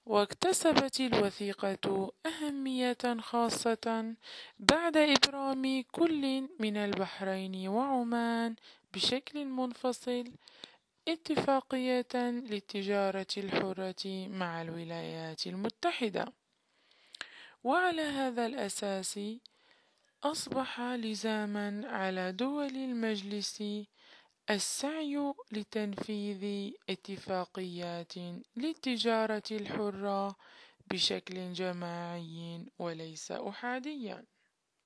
واكتسبت الوثيقة أهمية خاصة بعد إبرام كل من البحرين وعمان بشكل منفصل اتفاقية للتجارة الحرة مع الولايات المتحدة. وعلى هذا الأساس أصبح لزاما على دول المجلس السعي لتنفيذ اتفاقيات للتجارة الحرة بشكل جماعي وليس أحاديا.